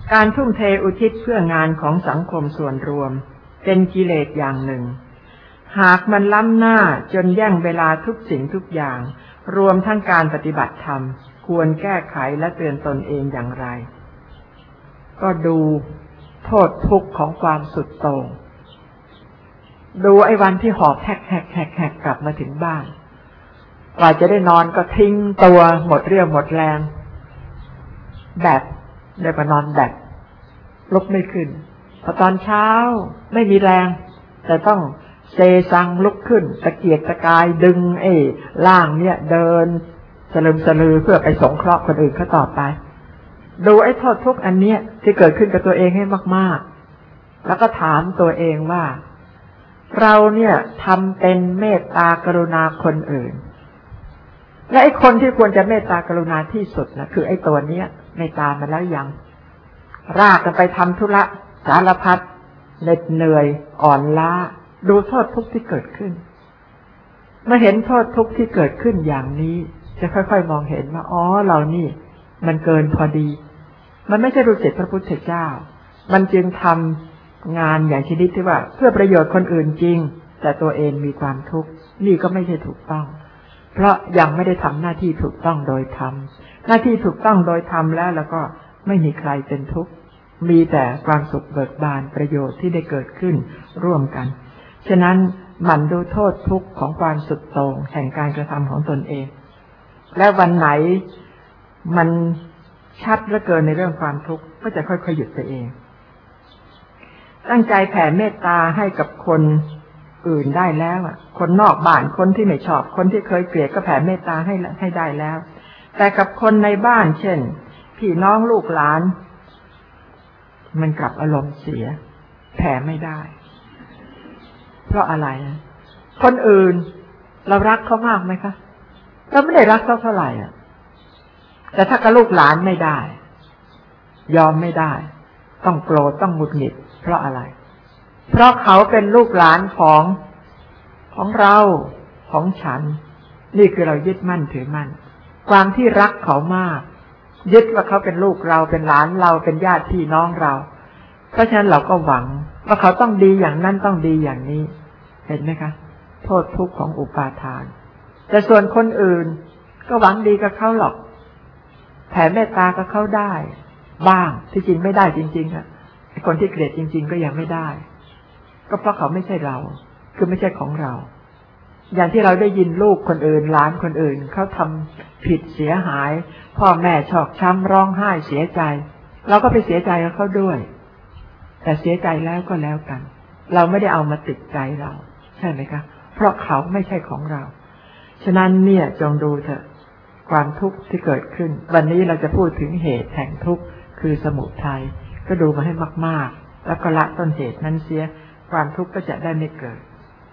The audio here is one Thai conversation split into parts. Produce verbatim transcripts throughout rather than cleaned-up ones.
การทุ่มเทอุทิศเพื่องานของสังคมส่วนรวมเป็นกิเลสอย่างหนึ่งหากมันล้ำหน้าจนแย่งเวลาทุกสิ่งทุกอย่างรวมทั้งการปฏิบัติธรรมควรแก้ไขและเตือนตนเองอย่างไรก็ดูโทษทุกข์ของความสุดโต่งดูไอ้วันที่หอบแฮกแฮกแฮกแฮกกลับมาถึงบ้านกว่าจะได้นอนก็ทิ้งตัวหมดเรี่ยวหมดแรงแบบเดี๋ยวก็นอนแบบลุกไม่ขึ้นพอตอนเช้าไม่มีแรงแต่ต้องเซซังลุกขึ้นตะเกียกตะกายดึงไอ้ล่างเนี่ยเดินสลึมสลือเพื่อไปสงเคราะห์คนอื่นเขาต่อไปดูไอ้โทษทุกข์อันเนี้ยที่เกิดขึ้นกับตัวเองให้มากๆแล้วก็ถามตัวเองว่าเราเนี่ยทำเป็นเมตตากรุณาคนอื่นและไอ้คนที่ควรจะเมตตากรุณาที่สุดนะคือไอ้ตัวเนี้ยเมตตามันแล้วยังรากกันไปทำธุระสารพัดเหน็ดเหนื่อยอ่อนล้าดูโทษทุกข์ที่เกิดขึ้นเมื่อเห็นโทษทุกข์ที่เกิดขึ้นอย่างนี้จะค่อยๆมองเห็นว่าอ๋อเรานี่มันเกินพอดีมันไม่ใช่รู้จิตพระพุทธเจ้ามันจึงทำงานอย่างชนิดที่ว่าเพื่อประโยชน์คนอื่นจริงแต่ตัวเองมีความทุกข์นี่ก็ไม่ใช่ถูกต้องเพราะยังไม่ได้ทำหน้าที่ถูกต้องโดยธรรมหน้าที่ถูกต้องโดยธรรมแล้วแล้วก็ไม่มีใครเป็นทุกข์มีแต่ความสุขเบิกบานประโยชน์ที่ได้เกิดขึ้นร่วมกันฉะนั้นหมั่นดูโทษทุกข์ของความสุดโต่งแห่งการกระทำของตนเองและวันไหนมันชัดเหลือเกินในเรื่องความทุกข์ก็จะค่อยๆหยุดตัวเองตั้งใจแผ่เมตตาให้กับคนอื่นได้แล้วอ่ะคนนอกบ้านคนที่ไม่ชอบคนที่เคยเกลียดก็แผ่เมตตาให้ให้ได้แล้วแต่กับคนในบ้านเช่นพี่น้องลูกหลานมันกลับอารมณ์เสียแผ่ไม่ได้เพราะอะไรคนอื่นเรารักเขามากไหมคะเราไม่ได้รักเขาเท่าไหร่อ่ะแต่ถ้ากับลูกหลานไม่ได้ยอมไม่ได้ต้องโกรธต้องหงุดหงิดเพราะอะไรเพราะเขาเป็นลูกหลานของของเราของฉันนี่คือเรายึดมั่นถือมั่นความที่รักเขามากยึดว่าเขาเป็นลูกเราเป็นหลานเราเป็นญาติพี่น้องเราเพราะฉะนั้นเราก็หวังว่าเขาต้องดีอย่างนั้นต้องดีอย่างนี้เห็นไหมคะโทษทุกข์ของอุปาทานแต่ส่วนคนอื่นก็หวังดีกับเขาหรอกแผ่เมตตากับเขาได้บ้างที่จริงไม่ได้จริงๆอ่ะคนที่เกลียดจริงๆก็ยังไม่ได้ก็เพราะเขาไม่ใช่เราคือไม่ใช่ของเราอย่างที่เราได้ยินลูกคนอื่นหลานคนอื่นเขาทำผิดเสียหายพ่อแม่ชอกช้ำร้องไห้เสียใจเราก็ไปเสียใจกับเขาด้วยแต่เสียใจแล้วก็แล้วกันเราไม่ได้เอามาติดใจเราใช่ไหมคะเพราะเขาไม่ใช่ของเราฉะนั้นเนี่ยจงดูเถอะความทุกข์ที่เกิดขึ้นวันนี้เราจะพูดถึงเหตุแห่งทุกข์คือสมุทัยก็ดูมาให้มากๆแล้วก็ละต้นเหตุนั้นเสียความทุกข์ก็จะได้ไม่เกิด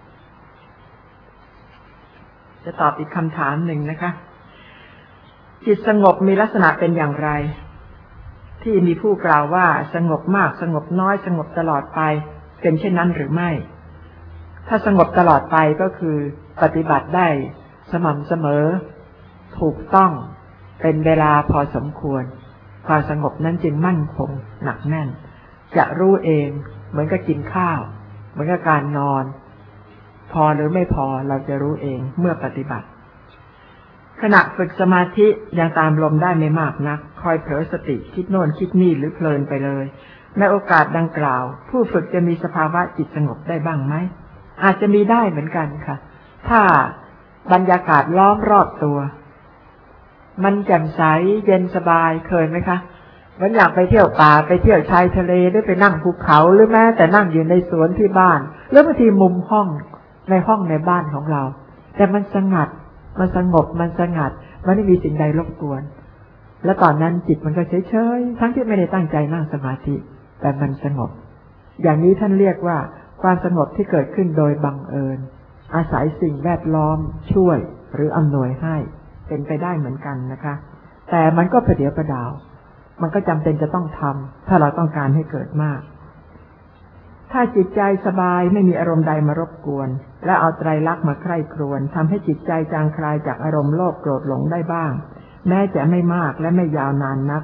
จะตอบอีกคำถามหนึ่งนะคะจิตสงบมีลักษณะเป็นอย่างไรที่มีผู้กล่าวว่าสงบมากสงบน้อยสงบตลอดไปเป็นเช่นนั้นหรือไม่ถ้าสงบตลอดไปก็คือปฏิบัติได้สม่ำเสมอถูกต้องเป็นเวลาพอสมควรความสงบนั้นจึงมั่นคงหนักแน่นจะรู้เองเหมือนกับกินข้าวเหมือนกับการนอนพอหรือไม่พอเราจะรู้เองเมื่อปฏิบัติขณะฝึกสมาธิยังตามลมได้ไม่มากนักคอยเผลอสติคิดโน่นคิดนี่หรือเพลินไปเลยในโอกาสดังกล่าวผู้ฝึกจะมีสภาวะจิตสงบได้บ้างไหมอาจจะมีได้เหมือนกันค่ะถ้าบรรยากาศล้อมรอบตัวมันแจ่มใสเย็นสบายเคยไหมคะวันอยากไปเที่ยวป่าไปเที่ยวชายทะเลหรือไปนั่งภูเขาหรือแม้แต่นั่งอยู่ในสวนที่บ้านหรือบางทีมุมห้องในห้องในบ้านของเราแต่มันสงัดมันสงบมันสงัดมันไม่มีสิ่งใดรบกวนและตอนนั้นจิตมันก็เฉยๆทั้งที่ไม่ได้ตั้งใจนั่งสมาธิแต่มันสงบอย่างนี้ท่านเรียกว่าความสงบที่เกิดขึ้นโดยบังเอิญอาศัยสิ่งแวดล้อมช่วยหรืออำนวยให้เป็นไปได้เหมือนกันนะคะแต่มันก็ประเดี๋ยวประดาวมันก็จำเป็นจะต้องทำถ้าเราต้องการให้เกิดมากถ้าจิตใจสบายไม่มีอารมณ์ใดมารบกวนและเอาไตรลักษณ์มาใคร่ครวญทำให้จิตใจจางคลายจากอารมณ์โลภโกรธหลงได้บ้างแม้จะไม่มากและไม่ยาวนานนัก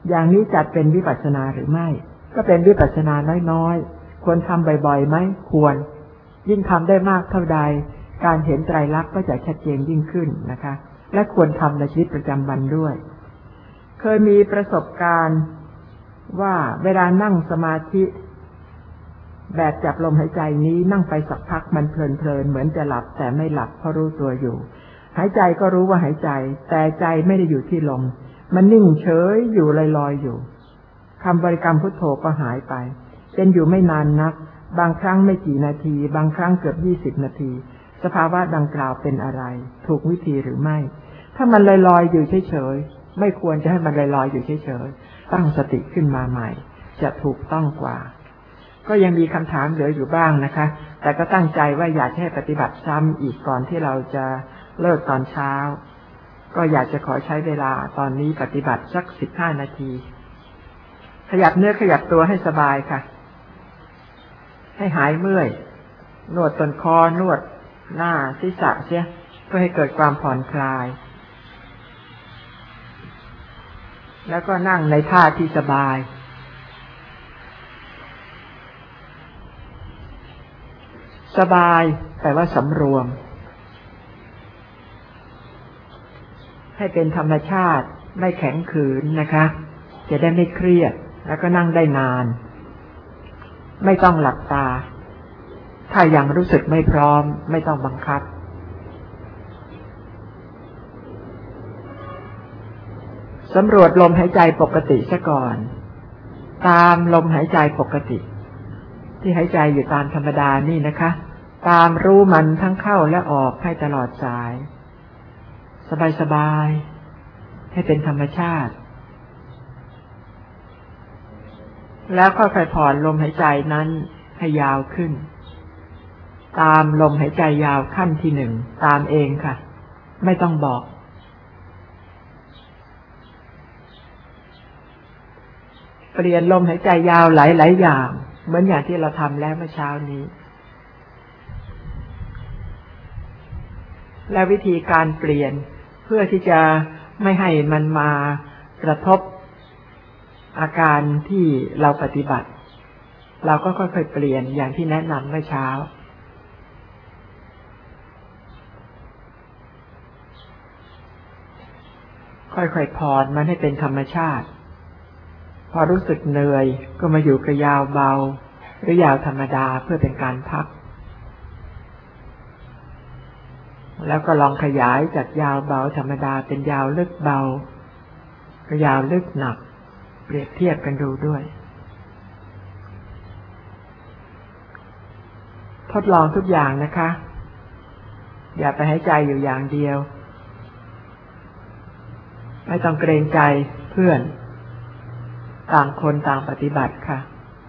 อย่างนี้จัดเป็นวิปัสสนาหรือไม่ก็เป็นวิปัสสนาน้อยๆควรทำบ่อยๆไหมควรยิ่งทำได้มากเท่าใดการเห็นไตรลักษณ์ก็จะชัดเจนยิ่งขึ้นนะคะและควรทำในชีวิตประจำวันด้วยเคยมีประสบการณ์ว่าเวลานั่งสมาธิแบบจับลมหายใจนี้นั่งไปสักพักมันเพลินๆเหมือนจะหลับแต่ไม่หลับเพราะรู้ตัวอยู่หายใจก็รู้ว่าหายใจแต่ใจไม่ได้อยู่ที่ลมมันนิ่งเฉยอยู่ลอยๆอยู่คำบริกรรมพุทโธก็หายไปเป็นอยู่ไม่นานนักบางครั้งไม่กี่นาทีบางครั้งเกือบยี่สิบนาทีสภาวะดังกล่าวเป็นอะไรถูกวิธีหรือไม่ถ้ามันลอยๆอยู่เฉยๆไม่ควรจะให้มันลอยๆอยู่เฉยๆตั้งสติขึ้นมาใหม่จะถูกต้องกว่าก็ยังมีคำถามเหลืออยู่บ้างนะคะแต่ก็ตั้งใจว่าอยากให้ปฏิบัติซ้ำอีกก่อนที่เราจะเลิกตอนเช้าก็อยากจะขอใช้เวลาตอนนี้ปฏิบัติสักสิบห้านาทีขยับเนื้อขยับตัวให้สบายค่ะให้หายเมื่อยนวดต้นคอนวดหน้าศีรษะเสียเพื่อให้เกิดความผ่อนคลายแล้วก็นั่งในท่าที่สบายสบายแต่ว่าสำรวมให้เป็นธรรมชาติไม่แข็งขืนนะคะจะได้ไม่เครียดแล้วก็นั่งได้นานไม่ต้องหลับตาถ้ายังรู้สึกไม่พร้อมไม่ต้องบังคับสำรวจลมหายใจปกติซะก่อนตามลมหายใจปกติที่หายใจอยู่ตามธรรมดานี่นะคะตามรู้มันทั้งเข้าและออกให้ตลอดสายสบายๆให้เป็นธรรมชาติแล้วค่อยๆผ่อนลมหายใจนั้นให้ยาวขึ้นตามลมหายใจยาวขั้นที่หนึ่งตามเองค่ะไม่ต้องบอกเปลี่ยนลมหายใจยาวหลายๆอย่างเหมือนอย่างที่เราทำแล้วเมื่อเช้านี้และวิธีการเปลี่ยนเพื่อที่จะไม่ให้มันมากระทบอาการที่เราปฏิบัติเราก็ค่อยๆเปลี่ยนอย่างที่แนะนำเมื่อเช้าค่อยๆผ่อนมันให้เป็นธรรมชาติพอรู้สึกเหนื่อยก็มาอยู่กับยาวเบาหรือยาวธรรมดาเพื่อเป็นการพักแล้วก็ลองขยายจากยาวเบาธรรมดาเป็นยาวลึกเบาก็ยาวลึกหนักเปรียบเทียบกันดูด้วยทดลองทุกอย่างนะคะอย่าไปหายใจอยู่อย่างเดียวไม่ต้องเกรงใจเพื่อนต่างคนต่างปฏิบัติค่ะ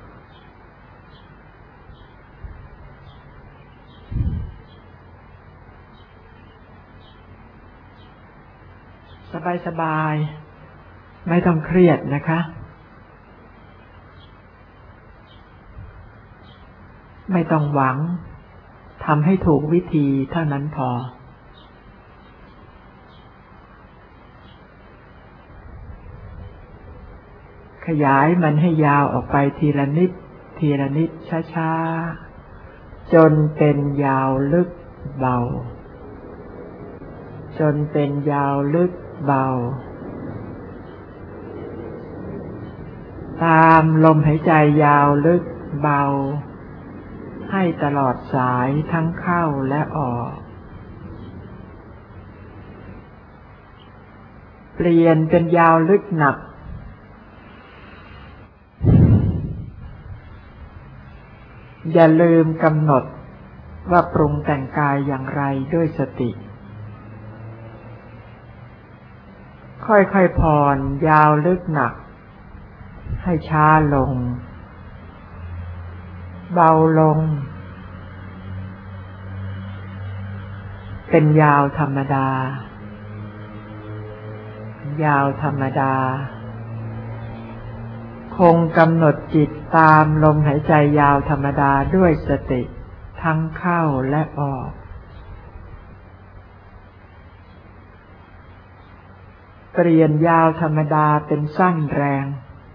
สบายๆไม่ต้องเครียดนะคะไม่ต้องหวังทำให้ถูกวิธีเท่านั้นพอขยายมันให้ยาวออกไปทีละนิดทีละนิดช้าๆจนเป็นยาวลึกเบาจนเป็นยาวลึกเบาตามลมหายใจยาวลึกเบาให้ตลอดสายทั้งเข้าและออกเปลี่ยนเป็นยาวลึกหนักอย่าลืมกำหนดว่าปรุงแต่งกายอย่างไรด้วยสติค่อยๆผ่อนยาวลึกหนักให้ช้าลงเบาลงเป็นยาวธรรมดายาวธรรมดาคงกำหนดจิตตามลมหายใจยาวธรรมดาด้วยสติทั้งเข้าและออกเปลี่ยนยาวธรรมดาเป็นสั้นแรง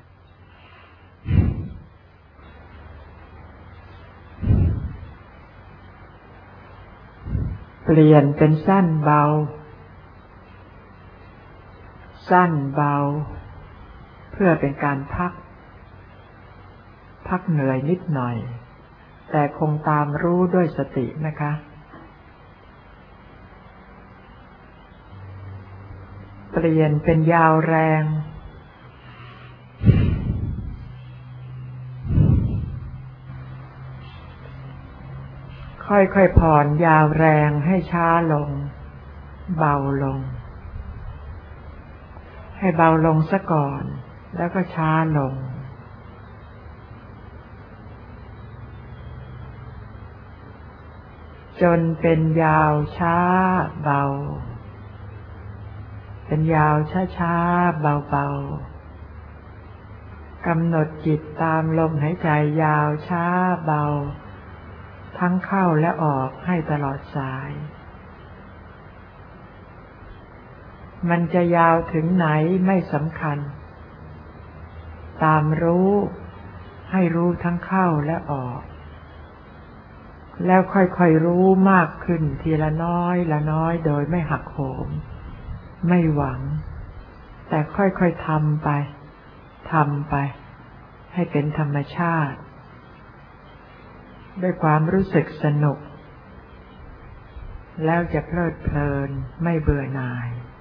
เปลี่ยนเป็นสั้นเบาสั้นเบาเพื่อเป็นการพักพักเหนื่อยนิดหน่อยแต่คงตามรู้ด้วยสตินะคะเปลี่ยนเป็นยาวแรงค่อยๆผ่อนยาวแรงให้ช้าลงเบาลงให้เบาลงซะก่อนแล้วก็ช้าลงจนเป็นยาวช้าเบาเป็นยาวช้าๆเบาๆกำหนดจิตตามลมหายใจยาวช้าเบาทั้งเข้าและออกให้ตลอดสายมันจะยาวถึงไหนไม่สำคัญตามรู้ให้รู้ทั้งเข้าและออกแล้วค่อยๆรู้มากขึ้นทีละน้อยละน้อยโดยไม่หักโหมไม่หวังแต่ค่อยๆทำไปทำไปให้เป็นธรรมชาติด้วยความรู้สึกสนุกแล้วจะเพลิดเพลินไม่เบื่อหน่าย